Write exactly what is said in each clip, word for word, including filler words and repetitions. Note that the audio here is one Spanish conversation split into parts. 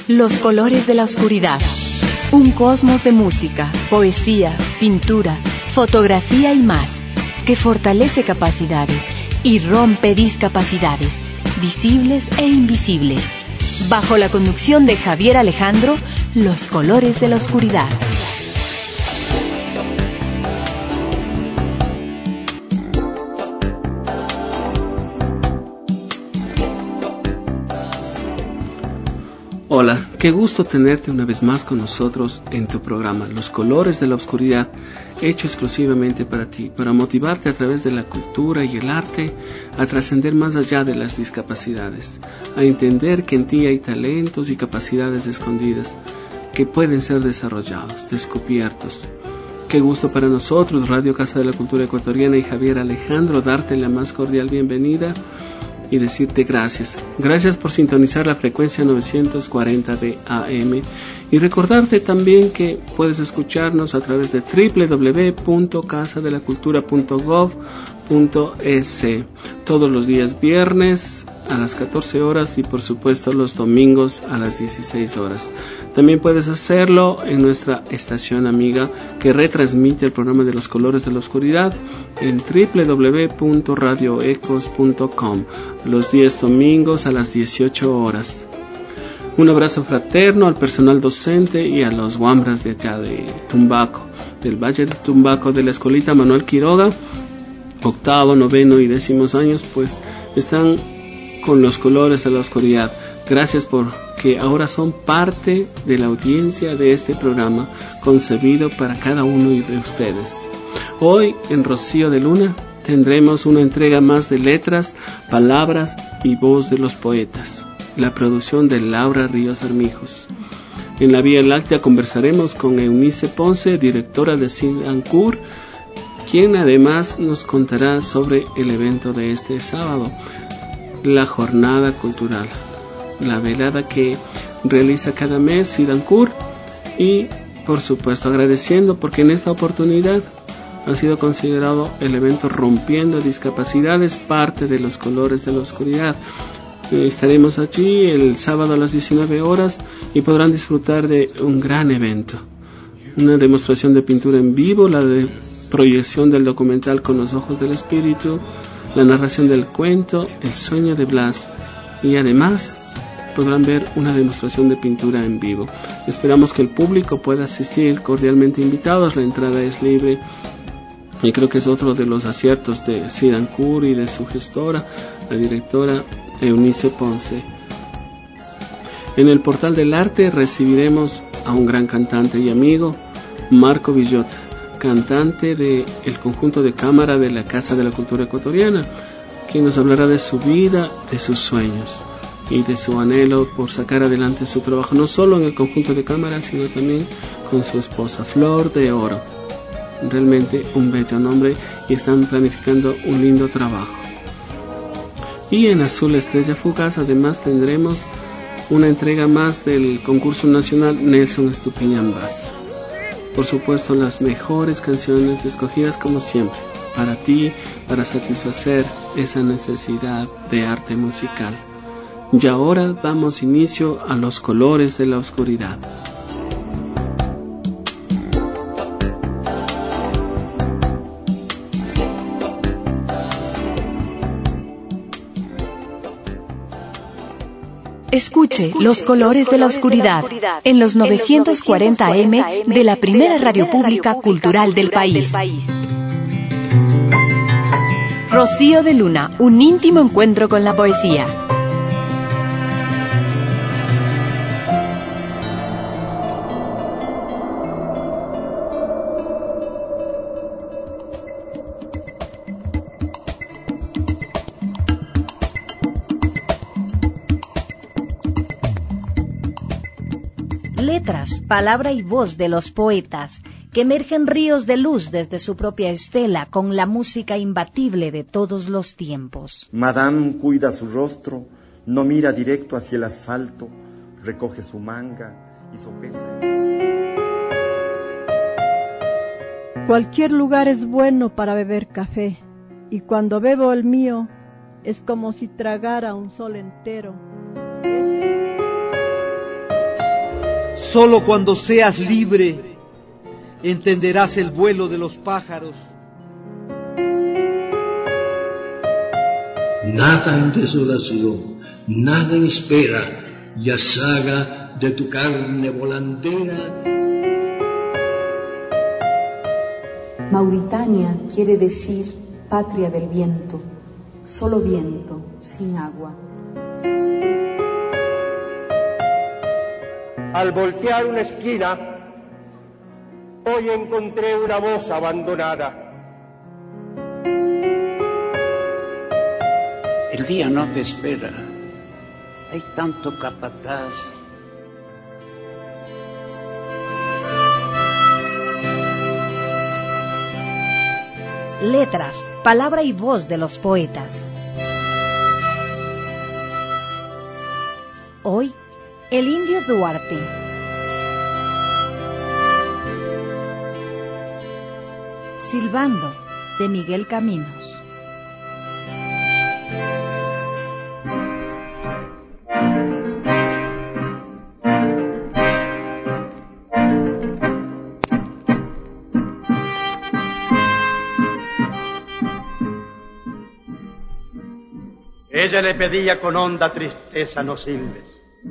Los colores de la oscuridad. Un cosmos de música, poesía, pintura, fotografía y más, que fortalece capacidades y rompe discapacidades, visibles e invisibles. Bajo la conducción de Javier Alejandro, Los colores de la oscuridad. Hola, qué gusto tenerte una vez más con nosotros en tu programa Los colores de la oscuridad, hecho exclusivamente para ti, para motivarte a través de la cultura y el arte a trascender más allá de las discapacidades, a entender que en ti hay talentos y capacidades escondidas que pueden ser desarrollados, descubiertos. Qué gusto para nosotros, Radio Casa de la Cultura Ecuatoriana y Javier Alejandro, darte la más cordial bienvenida y decirte gracias. Gracias por sintonizar la frecuencia novecientos cuarenta de A M y recordarte también que puedes escucharnos a través de doble u doble u doble u punto casa de la cultura punto gov punto es todos los días viernes a las catorce horas y por supuesto los domingos a las dieciséis horas. También puedes hacerlo en nuestra estación amiga que retransmite el programa de Los colores de la oscuridad en doble u doble u doble u punto radio ecos punto com los días domingos a las dieciocho horas. Un abrazo fraterno al personal docente y a los guambras de allá de Tumbaco, del Valle de Tumbaco, de la Escuelita Manuel Quiroga, octavo, noveno y décimos años, pues están con Los colores de la oscuridad. Gracias porque ahora son parte de la audiencia de este programa concebido para cada uno de ustedes. Hoy en Rocío de Luna tendremos una entrega más de letras, palabras y voz de los poetas, la producción de Laura Ríos Armijos. En la Vía Láctea conversaremos con Eunice Ponce, directora de SIDANCUR, quien además nos contará sobre el evento de este sábado, la jornada cultural, la velada que realiza cada mes SIDANCUR, y por supuesto agradeciendo porque en esta oportunidad ha sido considerado el evento Rompiendo Discapacidades, parte de Los colores de la oscuridad. Eh, estaremos allí el sábado a las diecinueve horas y podrán disfrutar de un gran evento, una demostración de pintura en vivo, la de proyección del documental Con los ojos del espíritu, la narración del cuento El sueño de Blas, y además podrán ver una demostración de pintura en vivo. Esperamos que el público pueda asistir, cordialmente invitados, la entrada es libre y creo que es otro de los aciertos de SIDANCUR y de su gestora, la directora Eunice Ponce. En el portal del arte recibiremos a un gran cantante y amigo, Marco Villota, cantante del conjunto de cámara de la Casa de la Cultura Ecuatoriana, quien nos hablará de su vida, de sus sueños y de su anhelo por sacar adelante su trabajo, no solo en el conjunto de cámara, sino también con su esposa, Flor de Oro. Realmente un bello nombre y están planificando un lindo trabajo. Y en Azul Estrella Fugaz además tendremos una entrega más del concurso nacional Nelson Estupiñán Vaz. Por supuesto, las mejores canciones escogidas como siempre para ti, para satisfacer esa necesidad de arte musical. Y ahora damos inicio a Los colores de la oscuridad. Escuche Los colores de la oscuridad en los novecientos cuarenta A M de la primera radio pública cultural del país. Rocío de Luna, un íntimo encuentro con la poesía. Letras, palabra y voz de los poetas, que emergen ríos de luz desde su propia estela con la música imbatible de todos los tiempos. Madame cuida su rostro, no mira directo hacia el asfalto, recoge su manga y sopesa. Cualquier lugar es bueno para beber café, y cuando bebo el mío es como si tragara un sol entero. Solo cuando seas libre entenderás el vuelo de los pájaros. Nada en desolación, nada en espera, ya saga de tu carne volandera. Mauritania quiere decir patria del viento, solo viento, sin agua. Al voltear una esquina, hoy encontré una voz abandonada. El día no te espera, hay tanto capataz. Letras, palabra y voz de los poetas. Hoy, el Indio Duarte. Silbando, de Miguel Caminos. Ella le pedía con honda tristeza: no silbes.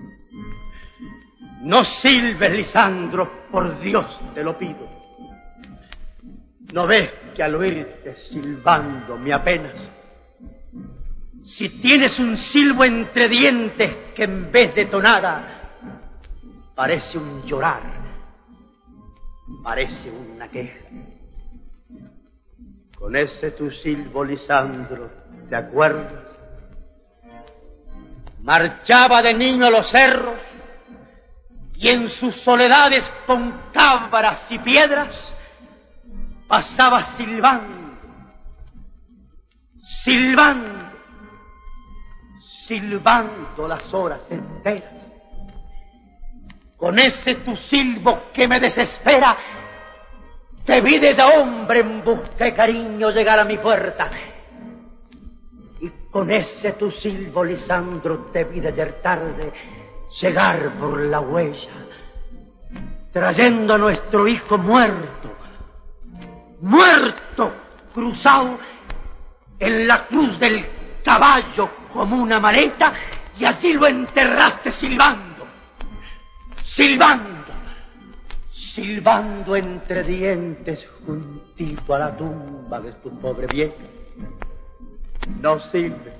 No silbes, Lisandro, por Dios te lo pido. ¿No ves que al oírte silbando me apenas? Si tienes un silbo entre dientes que en vez de tonada parece un llorar, parece una queja. Con ese tu silbo, Lisandro, ¿te acuerdas? Marchaba de niño a los cerros y en sus soledades con cabras y piedras pasaba silbando, silbando, silbando las horas enteras. Con ese tu silbo que me desespera, te vi desde hombre en busca de cariño llegar a mi puerta. Y con ese tu silbo, Lisandro, te vi de ayer tarde llegar por la huella, trayendo a nuestro hijo muerto, muerto, cruzado en la cruz del caballo como una maleta, y allí lo enterraste silbando, silbando, silbando entre dientes juntito a la tumba de tu pobre vieja. No silbes,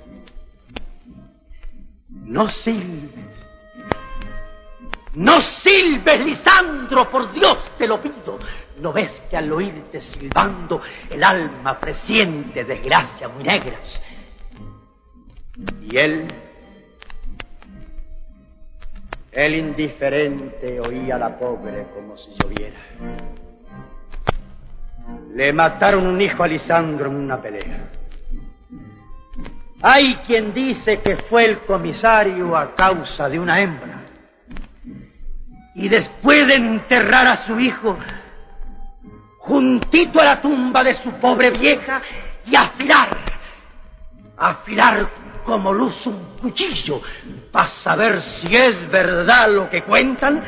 no silbes, no silbes, Lisandro, por Dios te lo pido. ¿No ves que al oírte silbando el alma presiente desgracias muy negras? Y él, él indiferente oía a la pobre como si lloviera. Le mataron un hijo a Lisandro en una pelea. Hay quien dice que fue el comisario a causa de una hembra. Y después de enterrar a su hijo juntito a la tumba de su pobre vieja y afilar, afilar como luz un cuchillo para saber si es verdad lo que cuentan,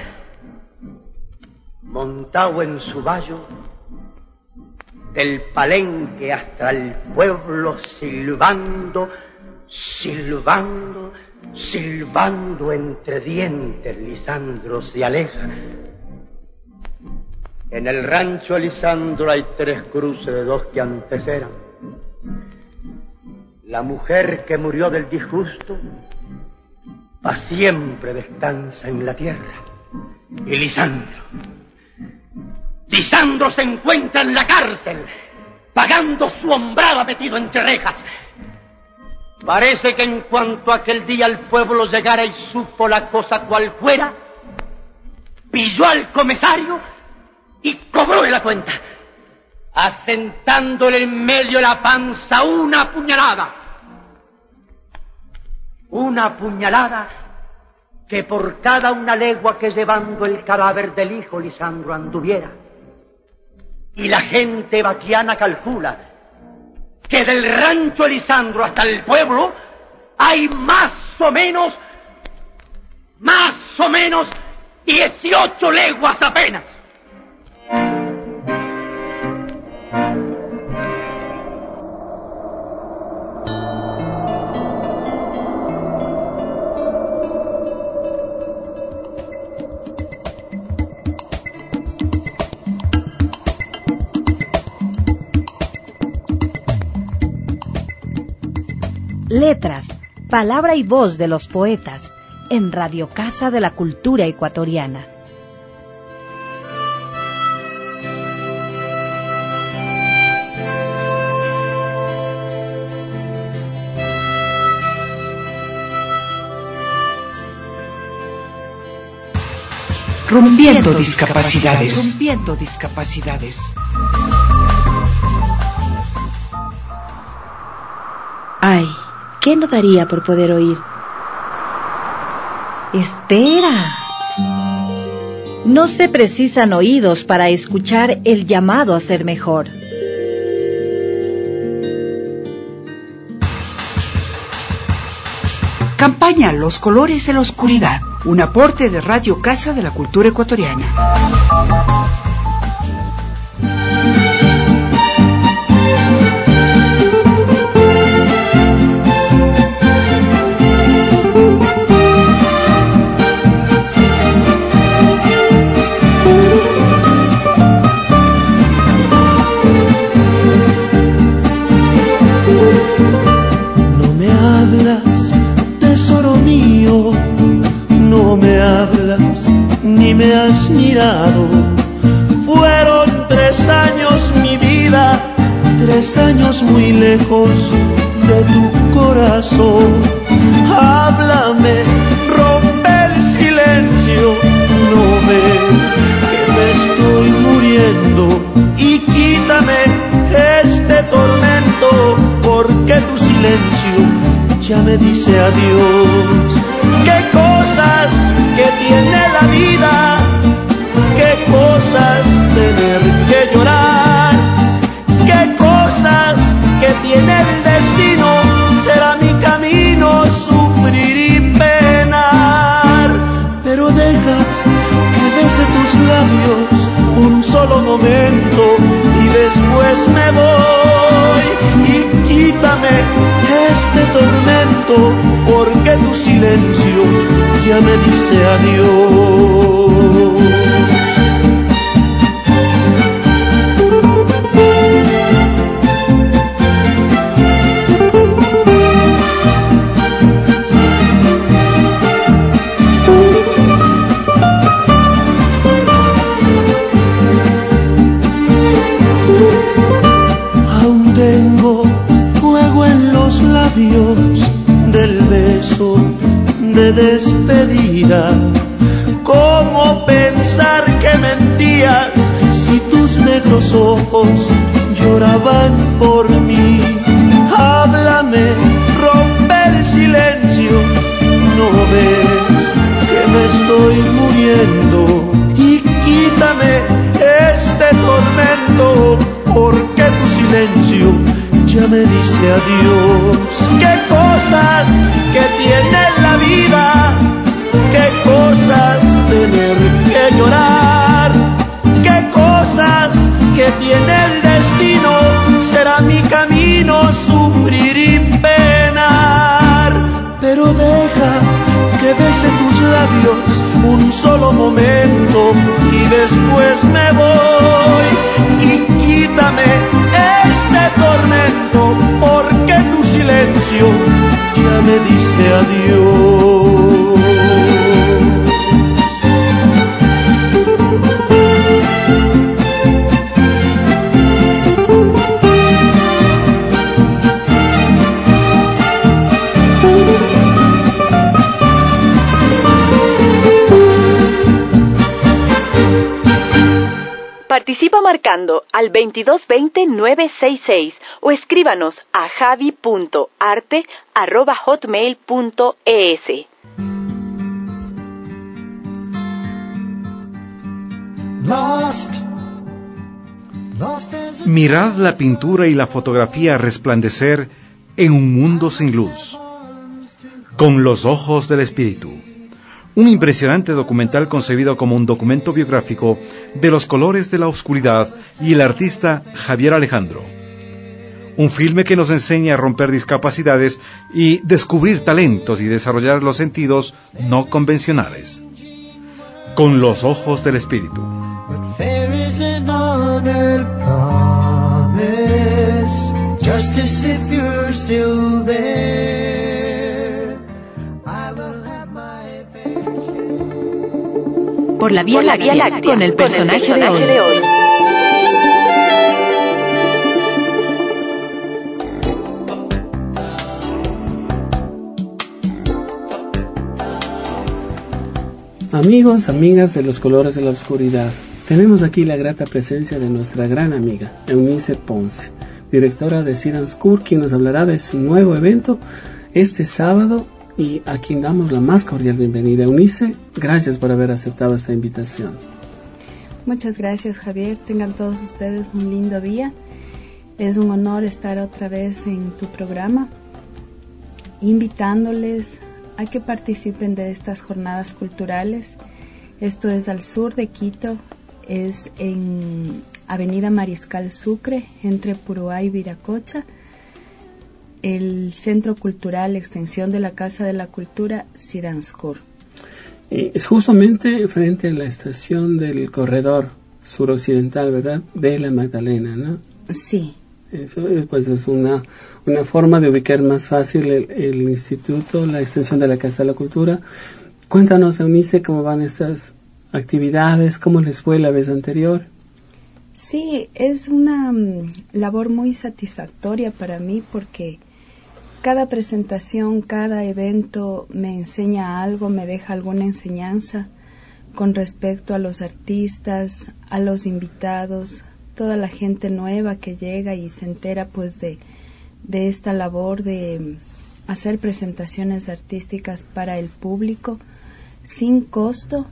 montado en su vallo, del palenque hasta el pueblo silbando, silbando, silbando entre dientes, Lisandro se aleja. En el rancho Lisandro hay tres cruces de dos que antes eran. La mujer que murió del disgusto pa' siempre descansa en la tierra. Y Lisandro, Lisandro se encuentra en la cárcel, pagando su hombrada metido entre rejas. Parece que en cuanto aquel día el pueblo llegara y supo la cosa cual fuera, pilló al comisario y cobró de la cuenta, asentándole en medio de la panza una puñalada. Una puñalada que por cada una legua que llevando el cadáver del hijo Lisandro anduviera. Y la gente vaquiana calcula que del rancho Lisandro hasta el pueblo hay más o menos, más o menos Dieciocho leguas apenas. Letras, palabra y voz de los poetas, en Radio Casa de la Cultura Ecuatoriana. Rompiendo discapacidades. Rompiendo discapacidades. Ay, ¿qué no daría por poder oír? Espera. No se precisan oídos para escuchar el llamado a ser mejor. Campaña Los Colores de la Oscuridad, un aporte de Radio Casa de la Cultura Ecuatoriana. Mirado. Fueron tres años mi vida, tres años muy lejos de tu corazón. Háblame, rompe el silencio, no ves que me estoy muriendo, y quítame este tormento, porque tu silencio ya me dice adiós. Qué cosas que tiene la vida, qué cosas tener que llorar, qué cosas que tiene el destino, será mi camino sufrir y penar. Pero deja que bese tus labios un solo momento y después me voy, y quítame este tormento, porque tu silencio ya me dice adiós. Del beso de despedida. ¿Cómo pensar que mentías si tus negros ojos lloraban por mí? Háblame, rompe el silencio, ¿no ves que me estoy muriendo? Y quítame este tormento, porque tu silencio ya me dice adiós. Qué cosas que tiene la vida, qué cosas tener que llorar, qué cosas que tiene el destino, será mi camino sufrir y penar. Pero deja que bese tus labios un solo momento y después me voy, y quítame este tormento, porque tu silencio ya me dice adiós. Participa marcando al veintidós veinte nueve sesenta y seis o escríbanos a javi punto arte arroba hotmail punto es. Mirad la pintura y la fotografía resplandecer en un mundo sin luz, con los ojos del espíritu. un impresionante documental concebido como un documento biográfico de los colores de la oscuridad y el artista Javier Alejandro. Un filme que nos enseña a romper discapacidades y descubrir talentos y desarrollar los sentidos no convencionales. Con los ojos del espíritu. Por la Vía Láctea, con el personaje de hoy. Amigos, amigas de los colores de la oscuridad, tenemos aquí la grata presencia de nuestra gran amiga, Eunice Ponce, directora de Sidanskur, quien nos hablará de su nuevo evento este sábado y a quien damos la más cordial bienvenida. Eunice, gracias por haber aceptado esta invitación. Muchas gracias, Javier. Tengan todos ustedes un lindo día. Es un honor estar otra vez en tu programa, invitándoles a que participen de estas jornadas culturales. Esto es al sur de Quito, es en Avenida Mariscal Sucre, entre Puruá y Viracocha, el Centro Cultural Extensión de la Casa de la Cultura Sidanskur. Eh, es justamente frente a la estación del corredor suroccidental, ¿verdad? De la Magdalena, ¿no? Sí. Eso pues es una, una forma de ubicar más fácil el, el instituto, la extensión de la Casa de la Cultura. Cuéntanos, Eunice, cómo van estas actividades, cómo les fue la vez anterior. Sí, es una um, labor muy satisfactoria para mí porque cada presentación, cada evento me enseña algo, me deja alguna enseñanza con respecto a los artistas, a los invitados, toda la gente nueva que llega y se entera pues de, de esta labor de hacer presentaciones artísticas para el público sin costo.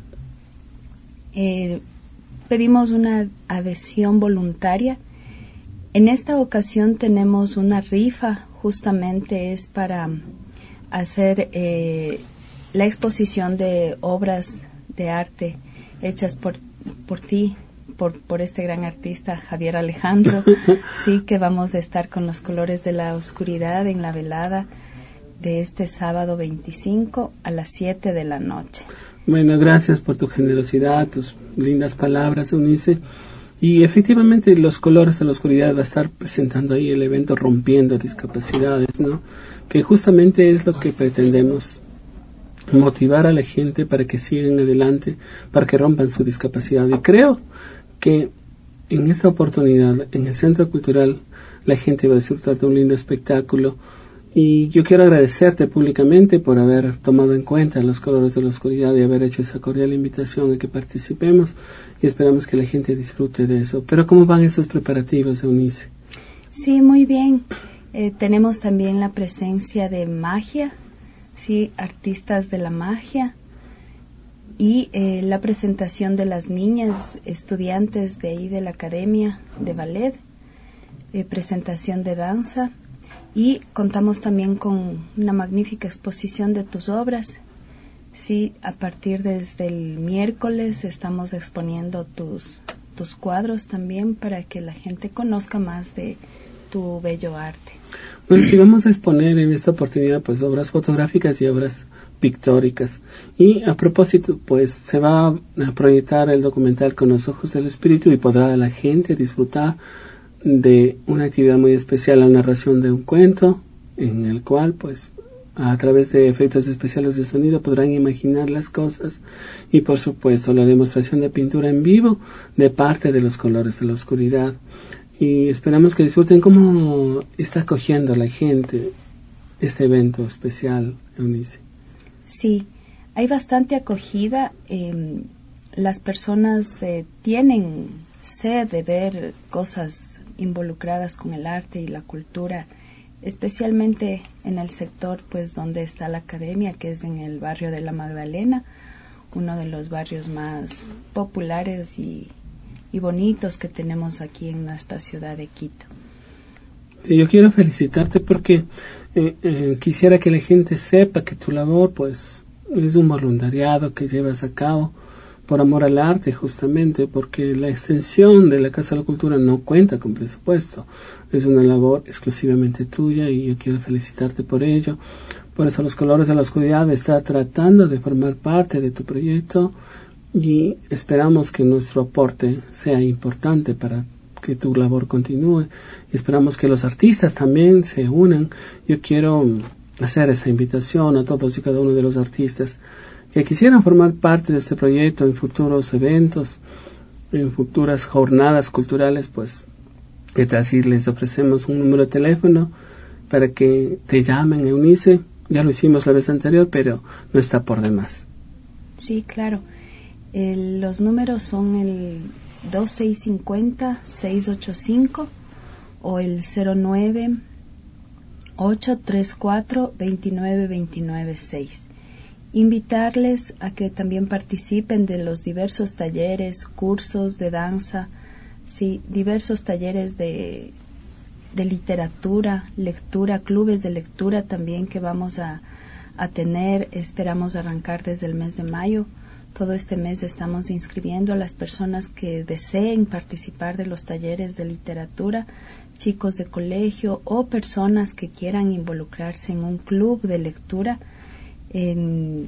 Eh, pedimos una adhesión voluntaria. En esta ocasión tenemos una rifa, justamente es para hacer eh, la exposición de obras de arte hechas por, por ti, por, por este gran artista Javier Alejandro. Sí, que vamos a estar con los colores de la oscuridad en la velada de este sábado veinticinco a las siete de la noche. Bueno, gracias por tu generosidad, tus lindas palabras, Eunice. Y efectivamente los colores de la oscuridad va a estar presentando ahí el evento Rompiendo Discapacidades, ¿no? Que justamente es lo que pretendemos, motivar a la gente para que sigan adelante, para que rompan su discapacidad. Y creo que en esta oportunidad, en el Centro Cultural, la gente va a disfrutar de un lindo espectáculo. Y yo quiero agradecerte públicamente por haber tomado en cuenta los colores de la oscuridad y haber hecho esa cordial invitación a que participemos, y esperamos que la gente disfrute de eso. Pero ¿cómo van esos preparativos, Eunice? Sí, muy bien. Eh, tenemos también la presencia de magia, sí, artistas de la magia, y eh, la presentación de las niñas estudiantes de ahí de la Academia de Ballet, eh, presentación de danza. Y contamos también con una magnífica exposición de tus obras. Sí, a partir desde el miércoles estamos exponiendo tus, tus cuadros también para que la gente conozca más de tu bello arte. Bueno, sí, vamos a exponer en esta oportunidad pues obras fotográficas y obras pictóricas. Y a propósito, pues se va a proyectar el documental Con los Ojos del Espíritu y podrá la gente disfrutar de una actividad muy especial, la narración de un cuento en el cual pues a través de efectos especiales de sonido podrán imaginar las cosas, y por supuesto la demostración de pintura en vivo de parte de los colores de la oscuridad. Y esperamos que disfruten. ¿Cómo está acogiendo la gente este evento especial, Eunice? Sí, hay bastante acogida. Eh, las personas eh, tienen sed de ver cosas involucradas con el arte y la cultura, especialmente en el sector pues donde está la academia, que es en el barrio de la Magdalena, uno de los barrios más populares y, y bonitos que tenemos aquí en nuestra ciudad de Quito. Sí, yo quiero felicitarte porque eh, eh, quisiera que la gente sepa que tu labor pues es un voluntariado que llevas a cabo por amor al arte, justamente porque la extensión de la Casa de la Cultura no cuenta con presupuesto, es una labor exclusivamente tuya y yo quiero felicitarte por ello. Por eso Los Colores de la Oscuridad está tratando de formar parte de tu proyecto y esperamos que nuestro aporte sea importante para que tu labor continúe. Esperamos que los artistas también se unan. Yo quiero hacer esa invitación a todos y cada uno de los artistas que quisieran formar parte de este proyecto en futuros eventos, en futuras jornadas culturales. Pues que tal si les ofrecemos un número de teléfono para que te llamen a unirse. Ya lo hicimos la vez anterior, pero no está por demás. Sí, claro. El, los números son el dos seis cinco cero, seis ocho cinco o el cero nueve ocho tres cuatro, dos nueve dos nueve seis. Invitarles a que también participen de los diversos talleres, cursos de danza, sí, diversos talleres de, de literatura, lectura, clubes de lectura también que vamos a, a tener. Esperamos arrancar desde el mes de mayo. Todo este mes estamos inscribiendo a las personas que deseen participar de los talleres de literatura, chicos de colegio o personas que quieran involucrarse en un club de lectura. En,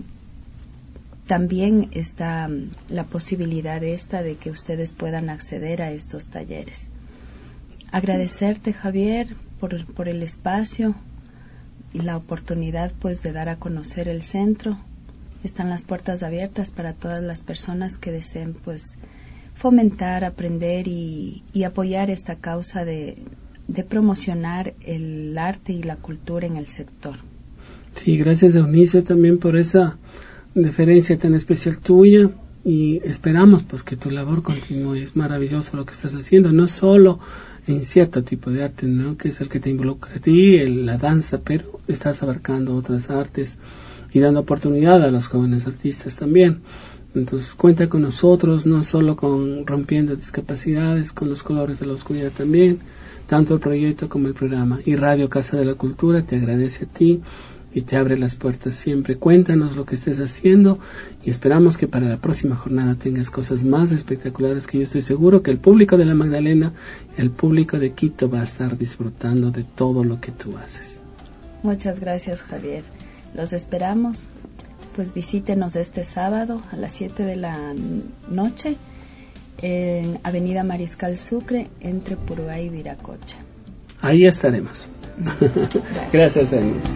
también está la posibilidad esta de que ustedes puedan acceder a estos talleres. Agradecerte, Javier, por, por el espacio y la oportunidad pues de dar a conocer el centro. Están las puertas abiertas para todas las personas que deseen pues fomentar, aprender y, y apoyar esta causa de, de promocionar el arte y la cultura en el sector. Sí, gracias Eunice también por esa deferencia tan especial tuya y esperamos pues que tu labor continúe. Es maravilloso lo que estás haciendo, no solo en cierto tipo de arte, ¿no?, que es el que te involucra a ti, el, la danza, pero estás abarcando otras artes y dando oportunidad a los jóvenes artistas también. Entonces cuenta con nosotros, no solo con Rompiendo Discapacidades, con Los Colores de la Oscuridad también, tanto el proyecto como el programa. Y Radio Casa de la Cultura te agradece a ti y te abre las puertas siempre. Cuéntanos lo que estés haciendo y esperamos que para la próxima jornada tengas cosas más espectaculares que yo estoy seguro que el público de La Magdalena, el público de Quito va a estar disfrutando de todo lo que tú haces. Muchas gracias, Javier. Los esperamos. Pues visítenos este sábado a las siete de la noche en Avenida Mariscal Sucre entre Purúa y Viracocha. Ahí estaremos. Gracias, Gracias Eunice.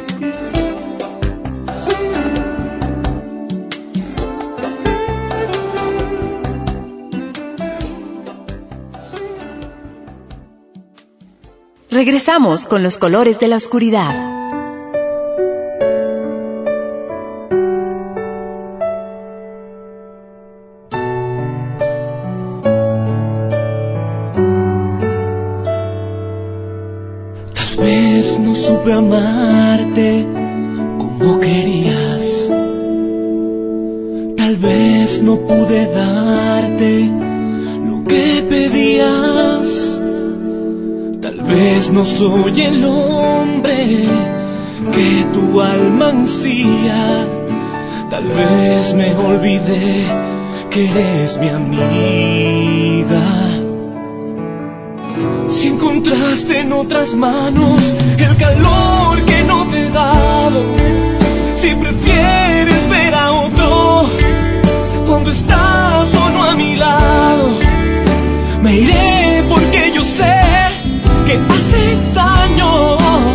Regresamos con Los Colores de la Oscuridad. No supe amarte como querías, tal vez no pude darte lo que pedías, tal vez no soy el hombre que tu alma ansía, tal vez me olvidé que eres mi amiga. Si encontraste en otras manos el calor que no te he dado, si prefieres ver a otro cuando estás solo a mi lado, me iré porque yo sé que hace daño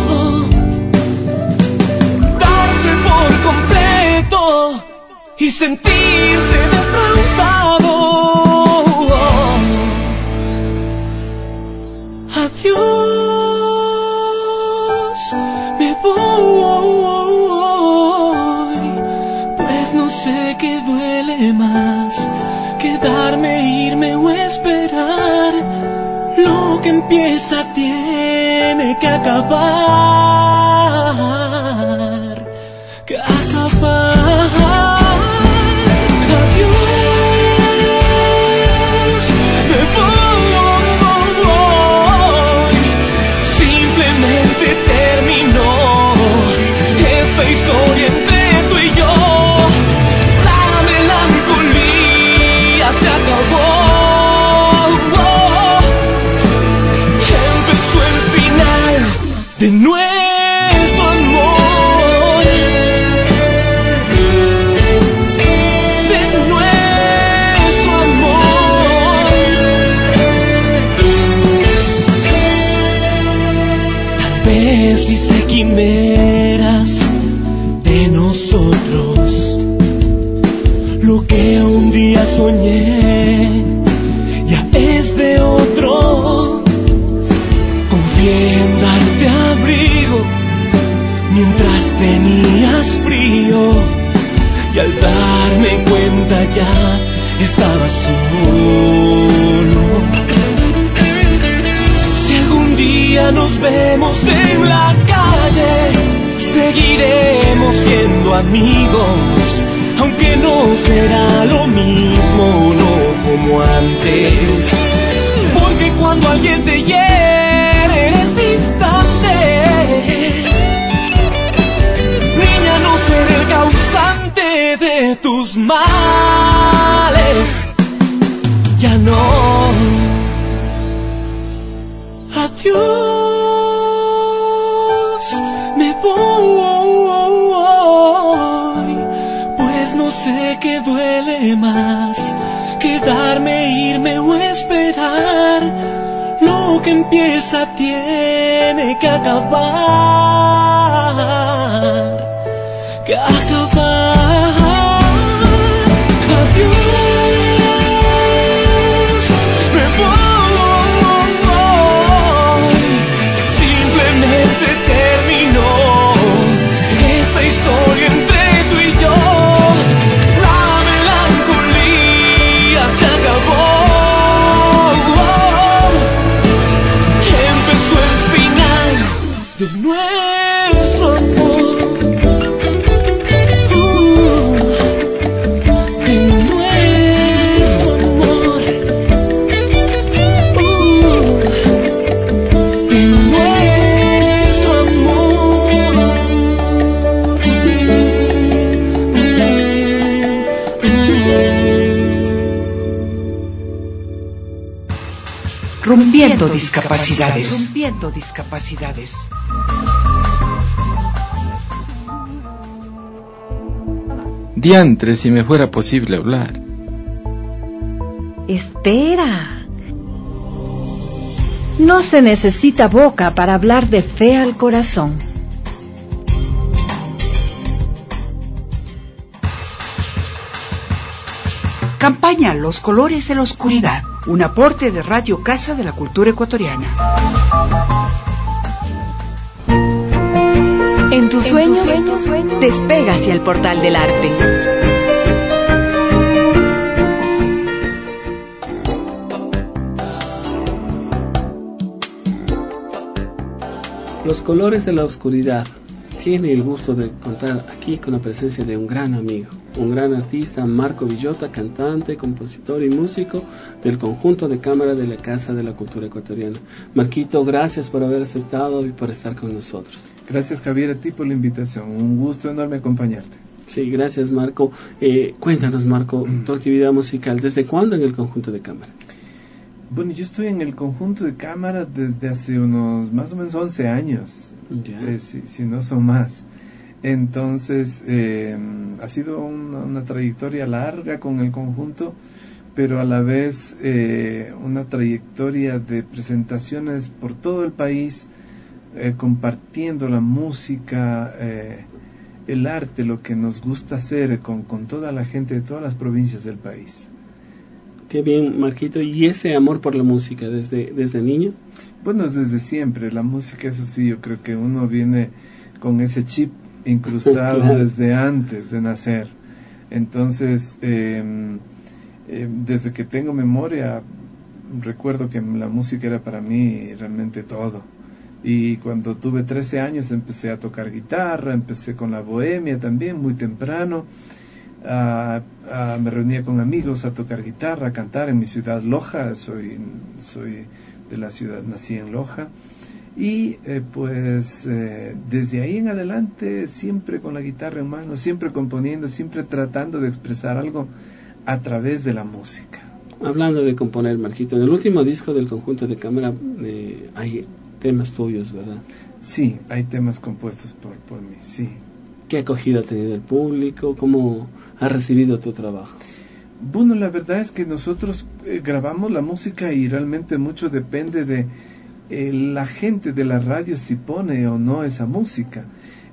darse por completo y sentirse defraudado. Adiós, me voy, pues no sé qué duele más, quedarme, irme o esperar. Lo que empieza tiene que acabar, que acabar. Adiós, me voy. Terminó esta historia entre tú y yo. un día soñé, ya es de otro. Confié en darte abrigo mientras tenías frío, y al darme cuenta ya estaba solo. Si algún día nos vemos en la calle, seguiremos siendo amigos, aunque no será lo mismo, no como antes. Porque cuando alguien te hiere eres distante. Niña, no seré el causante de tus males. Ya no. Adiós, me voy, pues no sé qué duele más, quedarme, irme o esperar. Lo que empieza tiene que acabar, que acabar. Adiós, me voy, simplemente terminó esta historia entre tú y yo. La melancolía se acabó, empezó el final de nuestro amor. Rompiendo discapacidades. Rompiendo discapacidades. Diantre, si me fuera posible hablar. Espera. No se necesita boca para hablar de fe al corazón. Campaña Los Colores de la Oscuridad, un aporte de Radio Casa de la Cultura Ecuatoriana. En tus sueños, en tus sueños despega hacia el portal del arte. Los Colores de la Oscuridad tiene el gusto de contar aquí con la presencia de un gran amigo, un gran artista, Marco Villota, cantante, compositor y músico del conjunto de cámara de la Casa de la Cultura Ecuatoriana. Marquito, gracias por haber aceptado y por estar con nosotros. Gracias, Javier, a ti por la invitación. Un gusto enorme acompañarte. Sí, gracias, Marco. Eh, cuéntanos, Marco, tu actividad musical, ¿desde cuándo en el conjunto de cámara? Bueno, yo estoy en el conjunto de cámara desde hace unos más o menos once años, eh, si, si no son más. Entonces, eh, ha sido una, una trayectoria larga con el conjunto, pero a la vez eh, una trayectoria de presentaciones por todo el país, eh, compartiendo la música, eh, el arte, lo que nos gusta hacer con, con toda la gente de todas las provincias del país. Qué bien, Marquito. ¿Y ese amor por la música desde, desde niño? Bueno, desde siempre. La música, eso sí, yo creo que uno viene con ese chip incrustado claro. desde antes de nacer. Entonces, eh, eh, desde que tengo memoria, recuerdo que la música era para mí realmente todo. Y cuando tuve trece años empecé a tocar guitarra, empecé con la bohemia también, muy temprano. Uh, uh, me reunía con amigos a tocar guitarra, a cantar en mi ciudad Loja. Soy, soy de la ciudad, nací en Loja. Y eh, pues eh, desde ahí en adelante siempre con la guitarra en mano, siempre componiendo, siempre tratando de expresar algo a través de la música. Hablando de componer, Marquito, en el último disco del conjunto de cámara eh, hay temas tuyos, ¿verdad? Sí, hay temas compuestos por, por mí, sí. ¿Qué acogida ha tenido el público? ¿Cómo ha recibido tu trabajo? Bueno, la verdad es que nosotros eh, grabamos la música y realmente mucho depende de eh, la gente de la radio si pone o no esa música.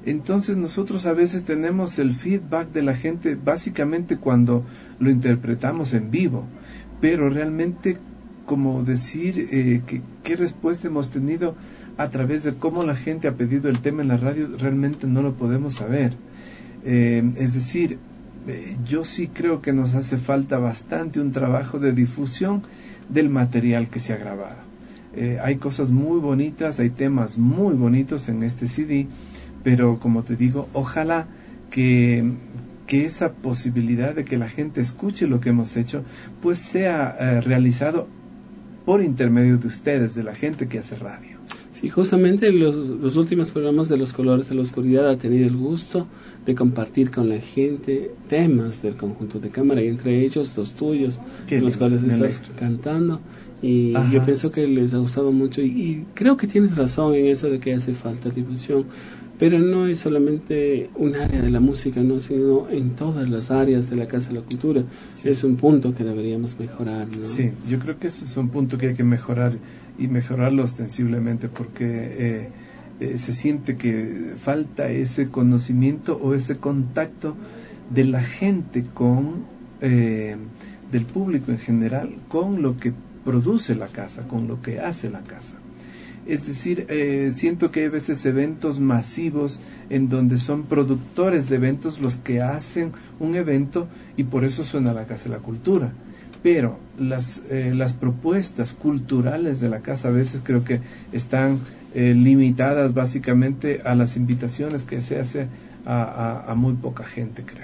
Entonces nosotros a veces tenemos el feedback de la gente básicamente cuando lo interpretamos en vivo, pero realmente como decir eh, que, qué respuesta hemos tenido a través de cómo la gente ha pedido el tema en la radio, realmente no lo podemos saber. Eh, es decir, eh, yo sí creo que nos hace falta bastante un trabajo de difusión del material que se ha grabado. Eh, hay cosas muy bonitas, hay temas muy bonitos en este C D, pero como te digo, ojalá que, que esa posibilidad de que la gente escuche lo que hemos hecho, pues sea eh, realizado por intermedio de ustedes, de la gente que hace radio. Sí, justamente los, los últimos programas de Los Colores de la Oscuridad ha tenido el gusto de compartir con la gente temas del conjunto de cámara, y entre ellos los tuyos, en los cuales estás cantando, y Ajá. yo pienso que les ha gustado mucho, y, y creo que tienes razón en eso de que hace falta difusión, pero no es solamente un área de la música, no, sino en todas las áreas de la Casa de la Cultura. Sí. Es un punto que deberíamos mejorar, ¿no? Sí, yo creo que eso es un punto que hay que mejorar, y mejorarlo ostensiblemente, porque eh, eh, se siente que falta ese conocimiento o ese contacto de la gente con, eh, del público en general, con lo que produce la casa, con lo que hace la casa. Es decir, eh, siento que hay veces eventos masivos en donde son productores de eventos los que hacen un evento, y por eso suena la Casa de la Cultura. Pero las, eh, las propuestas culturales de la casa a veces creo que están eh, limitadas básicamente a las invitaciones que se hace a, a, a muy poca gente, creo.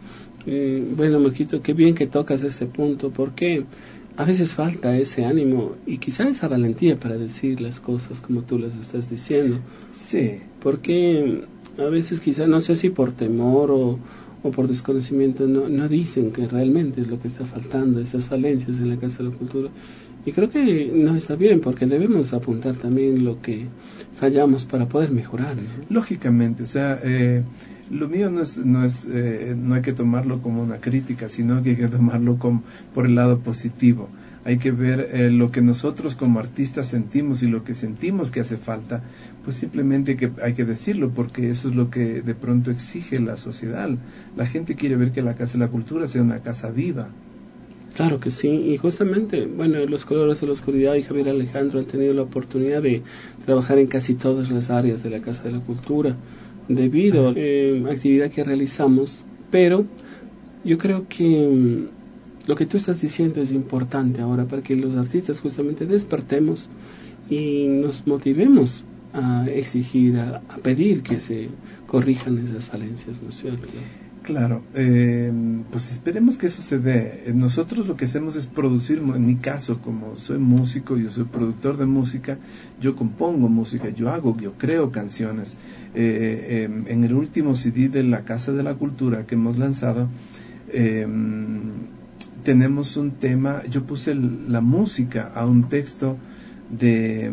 Eh, bueno, Marquito, qué bien que tocas ese punto, porque a veces falta ese ánimo y quizá esa valentía para decir las cosas como tú las estás diciendo. Sí. Porque a veces quizá, no sé si por temor o, o por desconocimiento, no, no dicen que realmente es lo que está faltando, esas falencias en la Casa de la Cultura. Y creo que no está bien, porque debemos apuntar también lo que fallamos para poder mejorar, ¿no? Lógicamente, o sea, eh, lo mío no es, no es, eh, no hay que tomarlo como una crítica, sino que hay que tomarlo como por el lado positivo. Hay que ver eh, lo que nosotros como artistas sentimos, y lo que sentimos que hace falta, pues simplemente que hay que decirlo, porque eso es lo que de pronto exige la sociedad. La gente quiere ver que la Casa de la Cultura sea una casa viva. Claro que sí, y justamente, bueno, Los Colores de la Oscuridad y Javier Alejandro han tenido la oportunidad de trabajar en casi todas las áreas de la Casa de la Cultura, debido a la eh, actividad que realizamos, pero yo creo que lo que tú estás diciendo es importante ahora para que los artistas justamente despertemos y nos motivemos a exigir, a, a pedir que se corrijan esas falencias, ¿no es cierto? Claro, eh, pues esperemos que eso se dé. Nosotros lo que hacemos es producir, en mi caso, como soy músico, yo soy productor de música, yo compongo música, yo hago, yo creo canciones. Eh, eh, en el último C D de la Casa de la Cultura que hemos lanzado, eh, tenemos un tema, yo puse el, la música a un texto de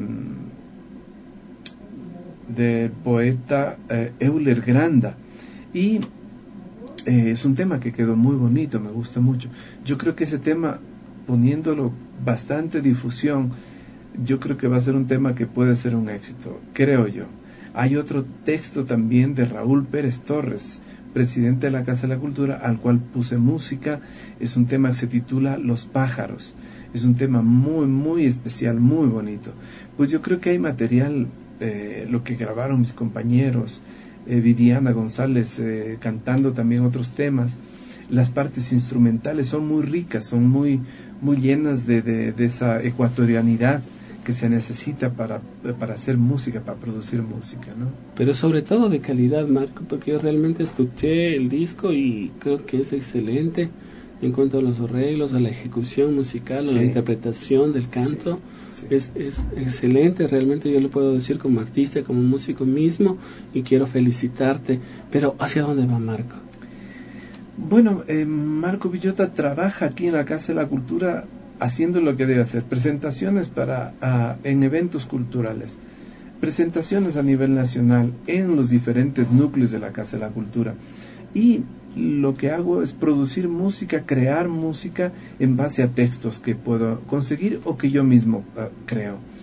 del poeta eh, Euler Granda, y Eh, es un tema que quedó muy bonito, me gusta mucho. Yo creo que ese tema, poniéndolo bastante difusión, yo creo que va a ser un tema que puede ser un éxito, creo yo. Hay otro texto también de Raúl Pérez Torres, presidente de la Casa de la Cultura, al cual puse música. Es un tema que se titula Los pájaros. Es un tema muy, muy especial, muy bonito. Pues yo creo que hay material, eh, lo que grabaron mis compañeros, Eh, Viviana González eh, cantando también otros temas. Las partes instrumentales son muy ricas, son muy, muy llenas de, de, de esa ecuatorianidad que se necesita para, para hacer música, para producir música, ¿no? Pero sobre todo de calidad, Marco, porque yo realmente escuché el disco y creo que es excelente en cuanto a los arreglos, a la ejecución musical, sí, a la interpretación del canto. Sí, sí. Es, es excelente, realmente yo lo puedo decir como artista, como músico mismo, y quiero felicitarte. Pero ¿hacia dónde va Marco? Bueno, eh, Marco Villota trabaja aquí en la Casa de la Cultura haciendo lo que debe hacer, presentaciones para uh, en eventos culturales, presentaciones a nivel nacional en los diferentes núcleos de la Casa de la Cultura, y lo que hago es producir música, crear música en base a textos que puedo conseguir o que yo mismo uh, creo.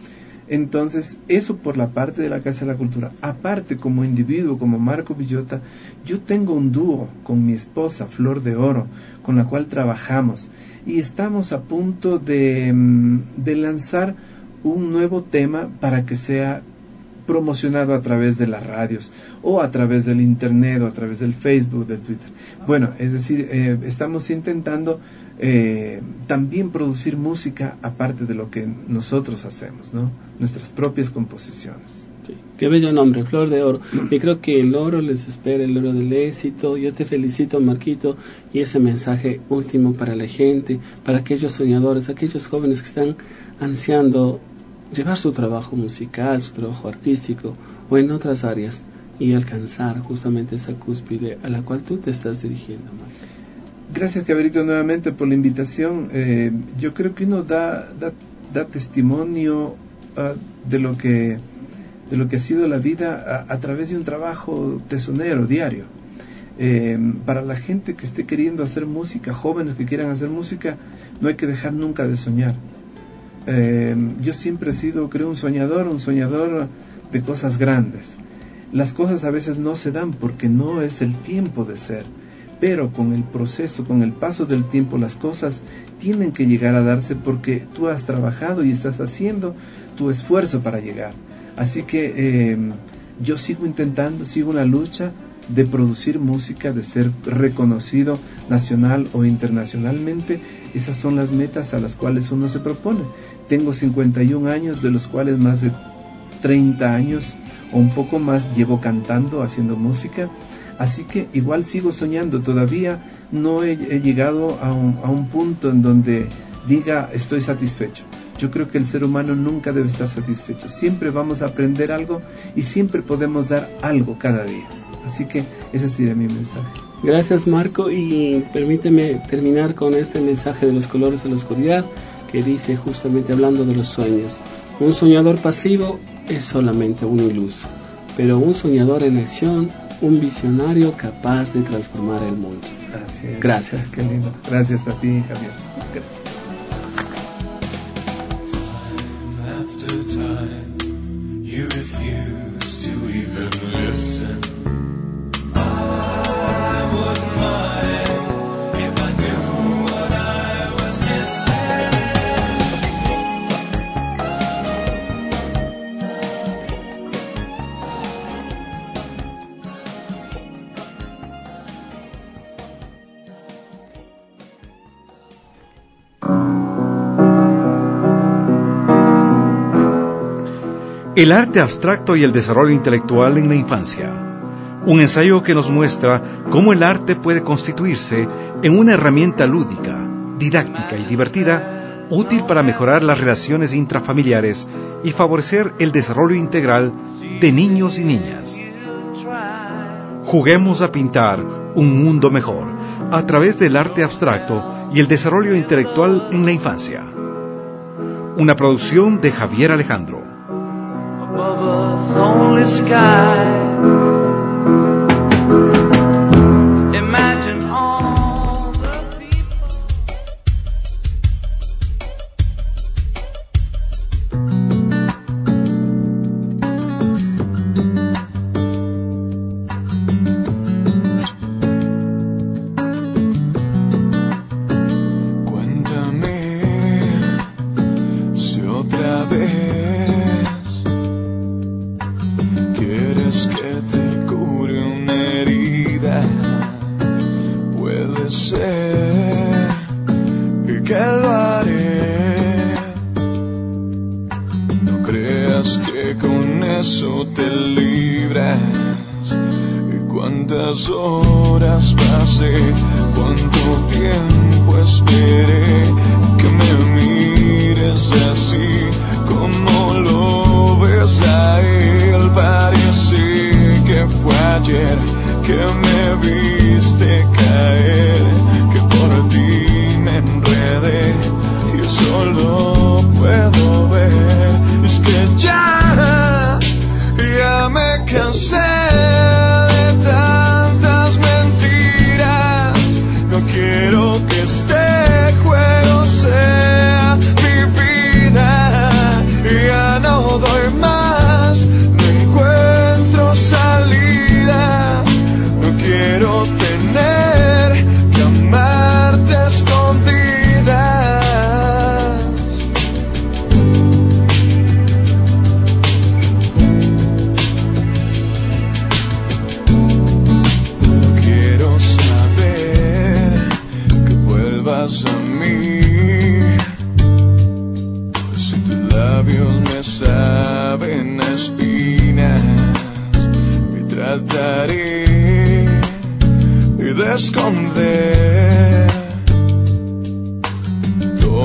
Entonces, eso por la parte de la Casa de la Cultura. Aparte, como individuo, como Marco Villota, yo tengo un dúo con mi esposa, Flor de Oro, con la cual trabajamos. Y estamos a punto de, de lanzar un nuevo tema para que sea promocionado a través de las radios o a través del internet o a través del Facebook, del Twitter. Bueno, es decir, eh, estamos intentando eh, también producir música aparte de lo que nosotros hacemos, ¿no? Nuestras propias composiciones. Sí, qué bello nombre, Flor de Oro. Y creo que el oro les espera, el oro del éxito. Yo te felicito, Marquito, y ese mensaje último para la gente, para aquellos soñadores, aquellos jóvenes que están ansiando llevar su trabajo musical, su trabajo artístico o en otras áreas y alcanzar justamente esa cúspide a la cual tú te estás dirigiendo, Marco. Gracias, Javierito, nuevamente por la invitación. Eh, yo creo que uno da, da, da testimonio uh, de lo que de lo que ha sido la vida a, a través de un trabajo tesonero, diario. Eh, para la gente que esté queriendo hacer música, jóvenes que quieran hacer música, no hay que dejar nunca de soñar. Eh, yo siempre he sido, creo, un soñador, un soñador de cosas grandes. Las cosas a veces no se dan porque no es el tiempo de ser, pero con el proceso, con el paso del tiempo, las cosas tienen que llegar a darse porque tú has trabajado y estás haciendo tu esfuerzo para llegar. Así que eh, yo sigo intentando, sigo una lucha de producir música, de ser reconocido nacional o internacionalmente. Esas son las metas a las cuales uno se propone. Tengo cincuenta y un años, de los cuales más de treinta años o un poco más llevo cantando, haciendo música. Así que igual sigo soñando. Todavía no he, he llegado a un, a un punto en donde diga estoy satisfecho. Yo creo que el ser humano nunca debe estar satisfecho. Siempre vamos a aprender algo y siempre podemos dar algo cada día. Así que ese sería mi mensaje. Gracias, Marco, y permíteme terminar con este mensaje de los colores de la oscuridad que dice, justamente hablando de los sueños: un soñador pasivo es solamente un iluso, pero un soñador en acción, un visionario capaz de transformar el mundo. Gracias. Gracias. Qué lindo. Gracias a ti, Javier. Gracias. You refuse to even listen. I wouldn't mind if I knew what I was missing. El arte abstracto y el desarrollo intelectual en la infancia. Un ensayo que nos muestra cómo el arte puede constituirse en una herramienta lúdica, didáctica y divertida, útil para mejorar las relaciones intrafamiliares y favorecer el desarrollo integral de niños y niñas. Juguemos a pintar un mundo mejor a través del arte abstracto y el desarrollo intelectual en la infancia. Una producción de Javier Alejandro. Above us, only sky. Imagine all the people. Cuéntame si otra vez que te cure una herida. Puede ser que lo haré. No creas que con eso te libras. Cuántas horas pasé, cuánto tiempo esperé que me mires así como lo ves a él. Parece que fue ayer que me viste caer, que por ti me enredé y solo puedo ver. Es que ya, ya me cansé de tantas mentiras. No quiero que este juego sea mi vida. Ya no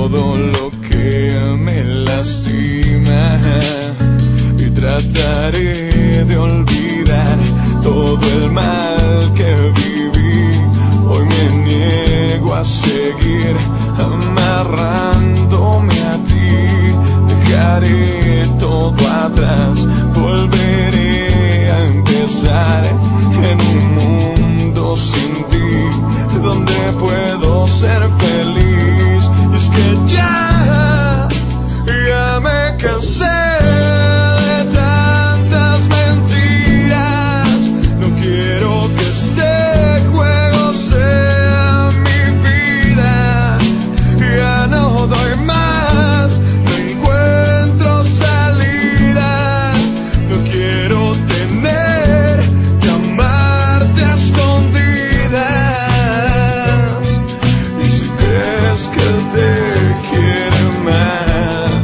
todo lo que me lastima y trataré de olvidar todo el mal que viví. Hoy me niego a seguir amarrándome a ti. Dejaré todo atrás, volveré a empezar en un mundo sin ti, donde puedo ser feliz. Y es que ya, ya me cansé de tantas mentiras. No quiero que este juego sea mi vida. Ya no doy más, no encuentro salida. No quiero tener que amarte a escondidas. Y si crees que él te quiere más,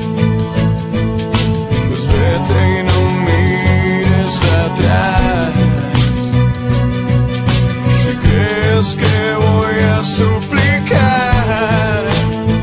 pues vete y no mires atrás. Si crees que voy a suplicar,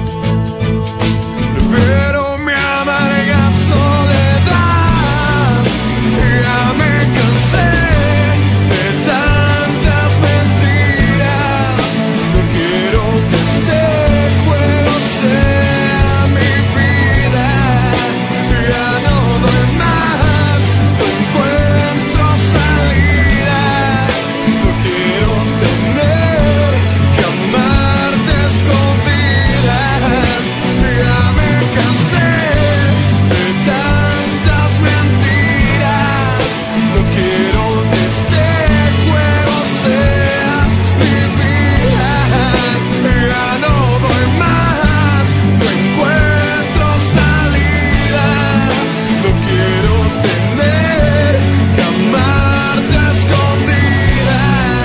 prefiero mi amarga soledad. Ya me cansé de tantas mentiras. No quiero que este juego sea mi vida. Ya no doy más, no encuentro salida. No quiero tener que amarte a escondidas. Ya me cansé de tantas mentiras. No quiero que este juego sea mi vida. Ya no doy más, no encuentro salida. No quiero tener que amarte a escondidas.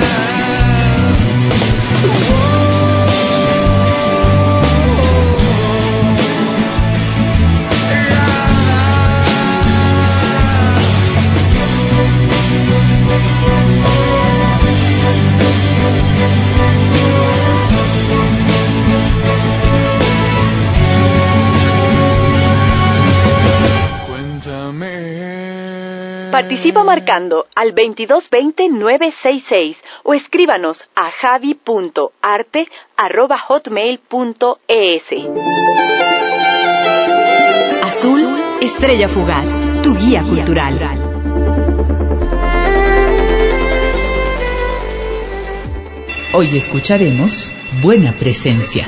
Cuéntame. Participa marcando al veintidós veinte nueve sesenta y seis o escríbanos a javi punto arte arroba hotmail punto es. Azul, estrella fugaz, tu guía cultural. Hoy escucharemos Buena Presencia.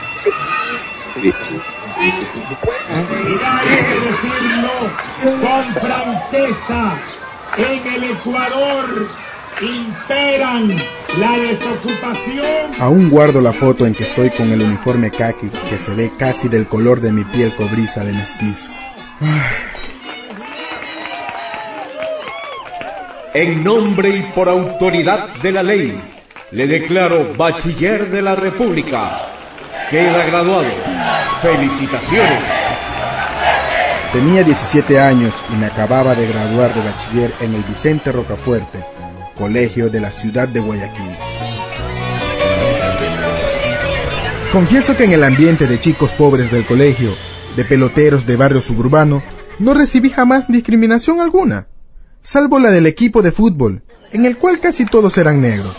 Con franqueza, en el Ecuador imperan la desocupación. Aún guardo la foto en que estoy con el uniforme caqui, que se ve casi del color de mi piel cobriza de mestizo. En nombre y por autoridad de la ley, le declaro bachiller de la República. Queda graduado. ¡Felicitaciones! Tenía diecisiete años y me acababa de graduar de bachiller en el Vicente Rocafuerte, colegio de la ciudad de Guayaquil. Confieso que en el ambiente de chicos pobres del colegio, de peloteros de barrio suburbano, no recibí jamás discriminación alguna, salvo la del equipo de fútbol, en el cual casi todos eran negros.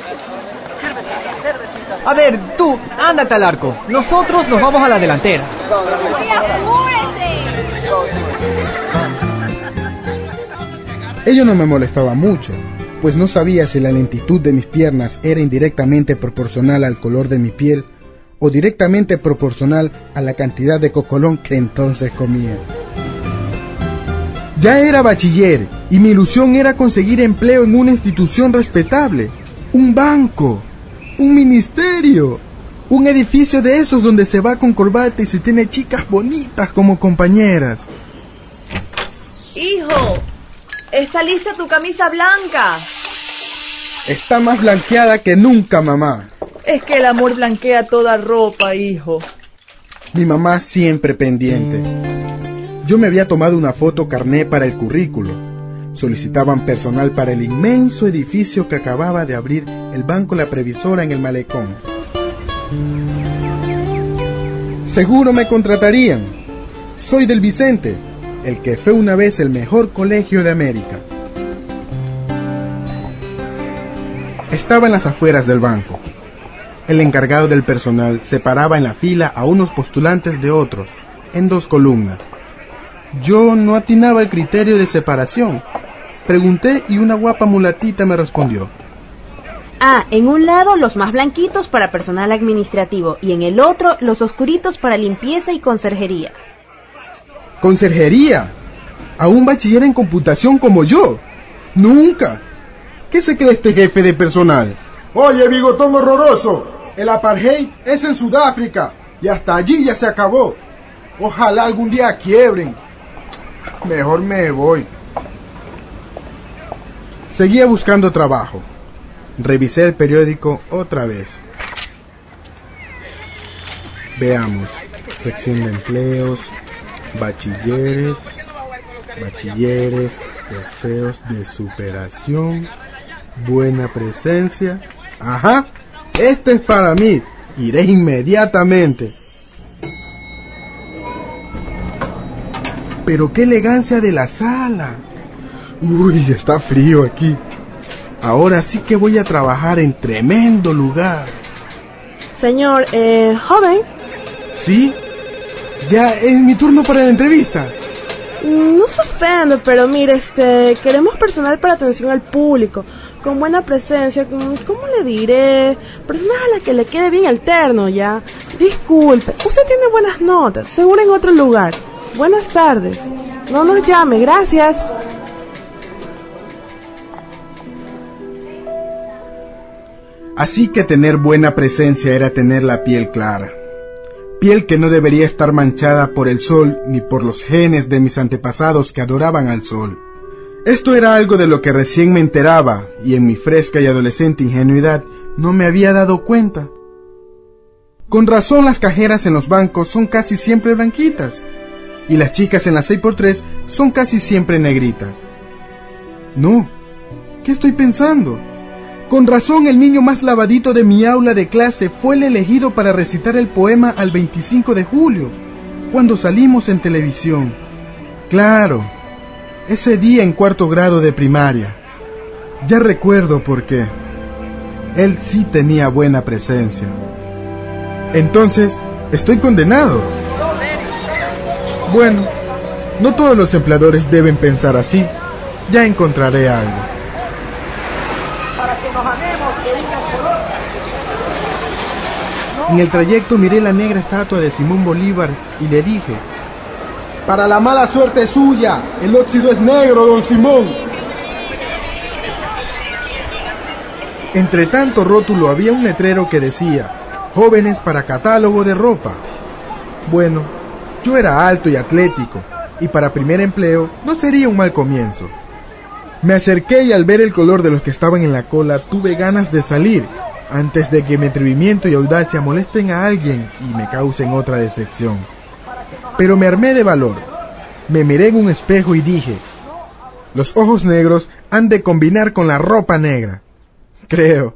A ver, tú, ándate al arco. Nosotros nos vamos a la delantera. Ello no me molestaba mucho, pues no sabía si la lentitud de mis piernas era indirectamente proporcional al color de mi piel o directamente proporcional a la cantidad de cocolón que entonces comía. Ya era bachiller y mi ilusión era conseguir empleo en una institución respetable, un banco, un ministerio, un edificio de esos donde se va con corbata y se tiene chicas bonitas como compañeras. Hijo, ¿está lista tu camisa blanca? Está más blanqueada que nunca, mamá. Es que el amor blanquea toda ropa, hijo. Mi mamá siempre pendiente. Yo me había tomado una foto carné para el currículo. Solicitaban personal para el inmenso edificio que acababa de abrir el Banco La Previsora en el Malecón. Seguro me contratarían. Soy del Vicente, el que fue una vez el mejor colegio de América. Estaba en las afueras del banco. El encargado del personal separaba en la fila a unos postulantes de otros, en dos columnas. Yo no atinaba el criterio de separación. Pregunté y una guapa mulatita me respondió. Ah, en un lado los más blanquitos para personal administrativo y en el otro los oscuritos para limpieza y conserjería. ¿Conserjería? ¿A un bachiller en computación como yo? ¡Nunca! ¿Qué se cree este jefe de personal? Oye, bigotón horroroso, el apartheid es en Sudáfrica y hasta allí ya se acabó. Ojalá algún día quiebren. Mejor me voy. Seguía buscando trabajo. Revisé el periódico otra vez. Veamos. Sección de empleos. Bachilleres. Bachilleres. Deseos de superación. Buena presencia. Ajá. Este es para mí. Iré inmediatamente. Pero qué elegancia de la sala. Uy, está frío aquí. Ahora sí que voy a trabajar en tremendo lugar. Señor, eh, joven. ¿Sí? ¿Ya es mi turno para la entrevista? No se ofende, pero mire, este, queremos personal para atención al público, con buena presencia, ¿cómo le diré? Personas a las que le quede bien el terno, ¿ya? Disculpe, usted tiene buenas notas, seguro en otro lugar. Buenas tardes. No nos llame, gracias. Así que tener buena presencia era tener la piel clara. Piel que no debería estar manchada por el sol ni por los genes de mis antepasados que adoraban al sol. Esto era algo de lo que recién me enteraba y en mi fresca y adolescente ingenuidad no me había dado cuenta. Con razón las cajeras en los bancos son casi siempre blanquitas y las chicas en las seis por tres son casi siempre negritas. No, ¿qué estoy pensando? Con razón el niño más lavadito de mi aula de clase fue el elegido para recitar el poema al veinticinco de julio, cuando salimos en televisión. Claro, ese día en cuarto grado de primaria. Ya recuerdo por qué. Él sí tenía buena presencia. Entonces, estoy condenado. Bueno, no todos los empleadores deben pensar así. Ya encontraré algo. En el trayecto miré la negra estatua de Simón Bolívar y le dije: para la mala suerte suya, el óxido es negro, don Simón. Entre tanto rótulo había un letrero que decía: jóvenes para catálogo de ropa. Bueno, yo era alto y atlético, y para primer empleo no sería un mal comienzo. Me acerqué y al ver el color de los que estaban en la cola tuve ganas de salir, antes de que mi atrevimiento y audacia molesten a alguien y me causen otra decepción. Pero me armé de valor, me miré en un espejo y dije: los ojos negros han de combinar con la ropa negra. Creo.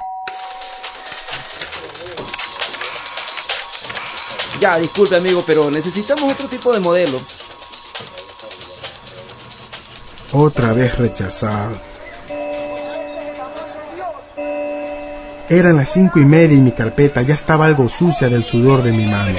Ya, disculpe amigo, pero necesitamos otro tipo de modelo. Otra vez rechazado. Eran las cinco y media y mi carpeta ya estaba algo sucia del sudor de mi mano.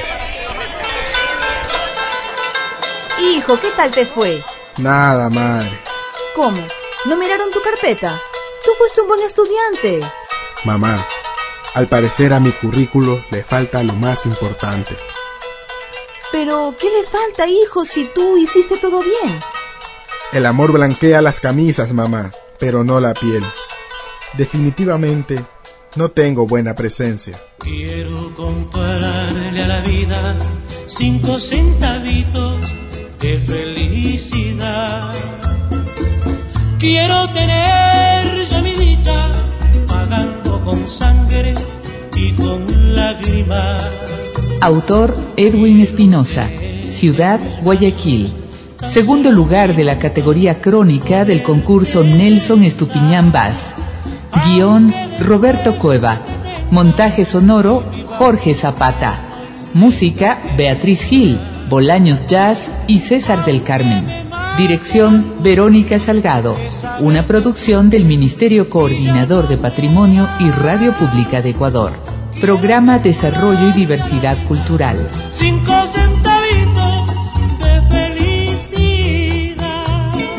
Hijo, ¿qué tal te fue? Nada, madre. ¿Cómo? ¿No miraron tu carpeta? Tú fuiste un buen estudiante. Mamá, al parecer a mi currículo le falta lo más importante. Pero, ¿qué le falta, hijo, si tú hiciste todo bien? El amor blanquea las camisas, mamá, pero no la piel. Definitivamente no tengo buena presencia. Quiero comprarle a la vida cinco centavitos de felicidad. Quiero tener ya mi dicha pagando con sangre y con lágrimas. Autor Edwin Espinosa, Ciudad Guayaquil. Segundo lugar de la categoría crónica del concurso Nelson Estupiñán Vaz. Guión Roberto Cueva. Montaje sonoro Jorge Zapata. Música, Beatriz Gil, Bolaños Jazz y César del Carmen. Dirección, Verónica Salgado. Una producción del Ministerio Coordinador de Patrimonio y Radio Pública de Ecuador. Programa Desarrollo y Diversidad Cultural. Cinco centavitos de felicidad.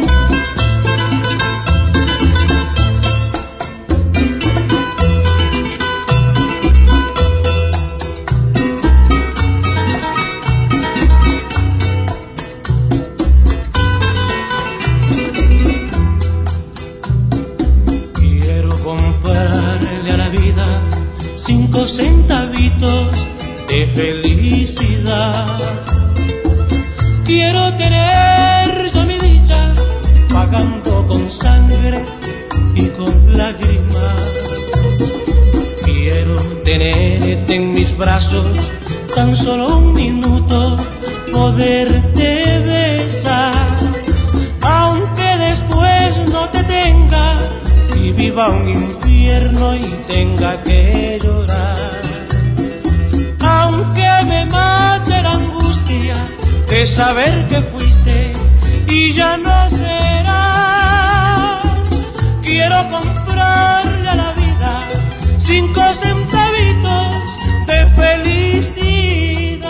Quiero comprarle a la vida cinco centavitos de felicidad. Quiero tener yo mi dicha pagando con sangre y con lágrimas. Quiero tenerte en mis brazos tan solo un minuto, poderte besar, aunque después no te tenga y viva un infierno y tenga que llorar, aunque me mate la angustia de saber que fuiste y ya no será. Quiero comprarle a la vida cinco centavitos de felicidad.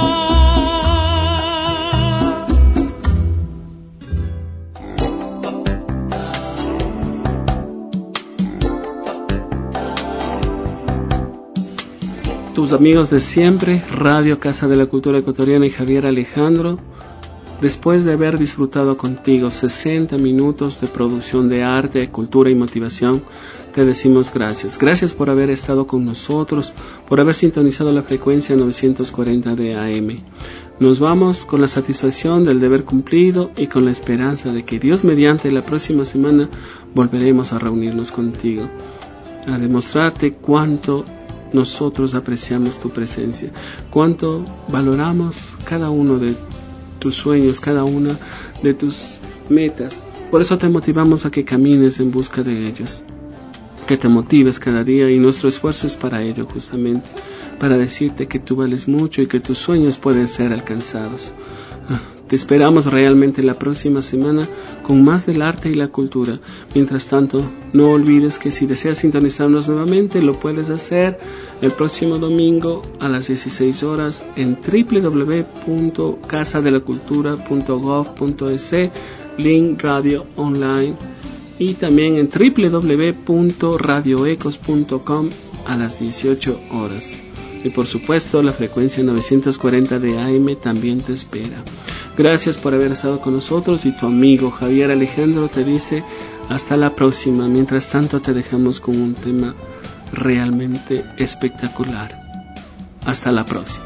Tus amigos de siempre, Radio Casa de la Cultura Ecuatoriana y Javier Alejandro, después de haber disfrutado contigo sesenta minutos de producción de arte, cultura y motivación, te decimos gracias. Gracias por haber estado con nosotros, por haber sintonizado la frecuencia novecientos cuarenta de A M. Nos vamos con la satisfacción del deber cumplido y con la esperanza de que Dios mediante la próxima semana volveremos a reunirnos contigo, a demostrarte cuánto nosotros apreciamos tu presencia, cuánto valoramos cada uno de tus sueños, cada una de tus metas. Por eso te motivamos a que camines en busca de ellos, que te motives cada día, y nuestro esfuerzo es para ello, justamente para decirte que tú vales mucho y que tus sueños pueden ser alcanzados. Te esperamos realmente la próxima semana con más del arte y la cultura. Mientras tanto, no olvides que si deseas sintonizarnos nuevamente, lo puedes hacer el próximo domingo a las dieciséis horas en doble u doble u doble u punto casa de la cultura punto gov punto es, link radio online, y también en doble u doble u doble u punto radio ecos punto com a las dieciocho horas. Y por supuesto, la frecuencia novecientos cuarenta de A M también te espera. Gracias por haber estado con nosotros, y tu amigo Javier Alejandro te dice hasta la próxima. Mientras tanto, te dejamos con un tema realmente espectacular. Hasta la próxima.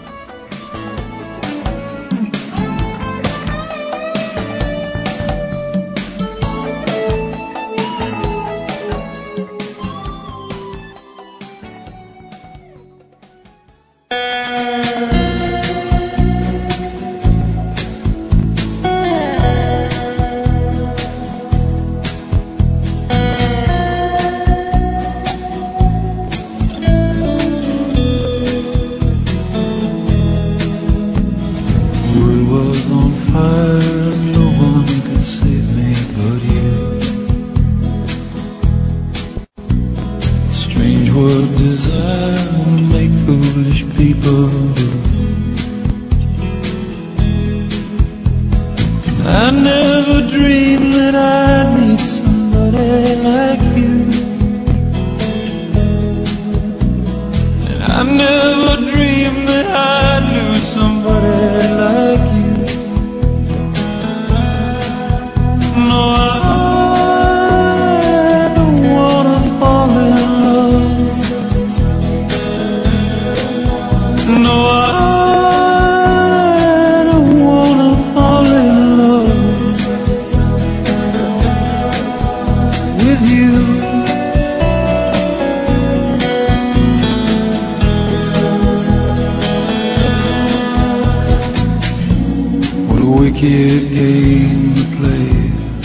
wicked game to play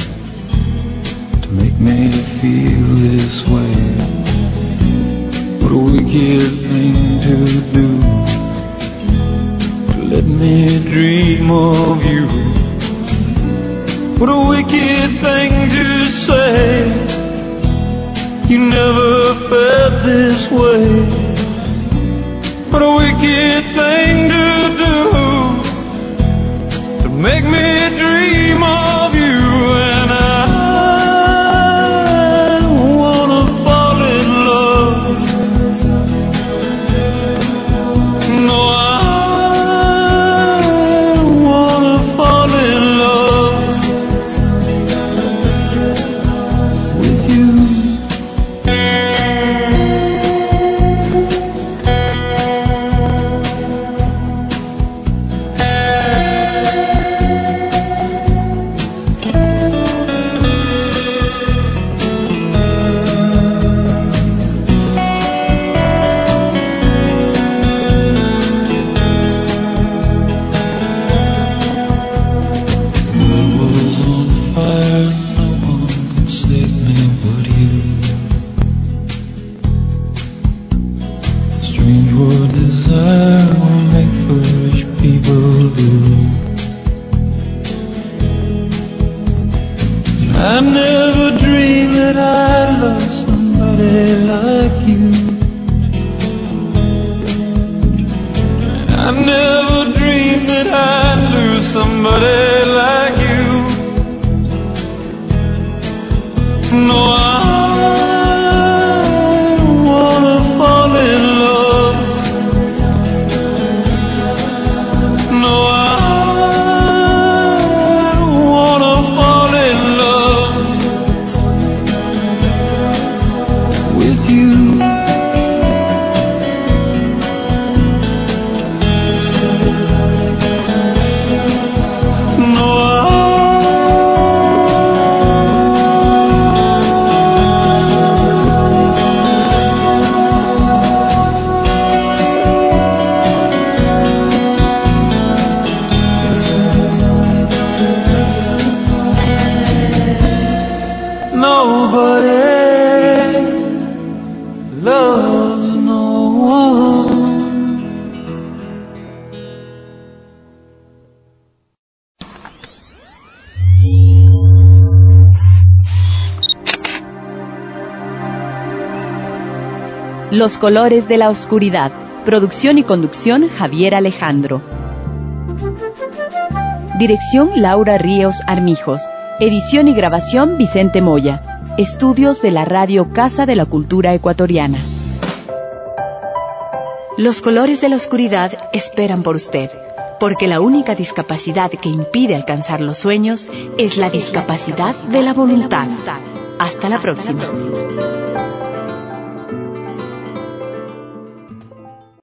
to make me feel this way. What a wicked thing to do. me dream of you. What a wicked thing to say. You never felt this way. What a wicked thing to do, to make me dream of you. And I wanna fall in love. No, I wanna fall in love with you. I never dreamed that I'd love somebody like you. I never dreamed that I'd lose somebody like you. No, I wanna fall in love. No, I wanna fall in love with you. No, nobody loves no one. Los colores de la oscuridad. Producción y conducción Javier Alejandro. Dirección Laura Ríos Armijos. Edición y grabación Vicente Moya. Estudios de la Radio Casa de la Cultura Ecuatoriana. Los colores de la oscuridad esperan por usted, porque la única discapacidad que impide alcanzar los sueños es la discapacidad de la voluntad. Hasta la próxima.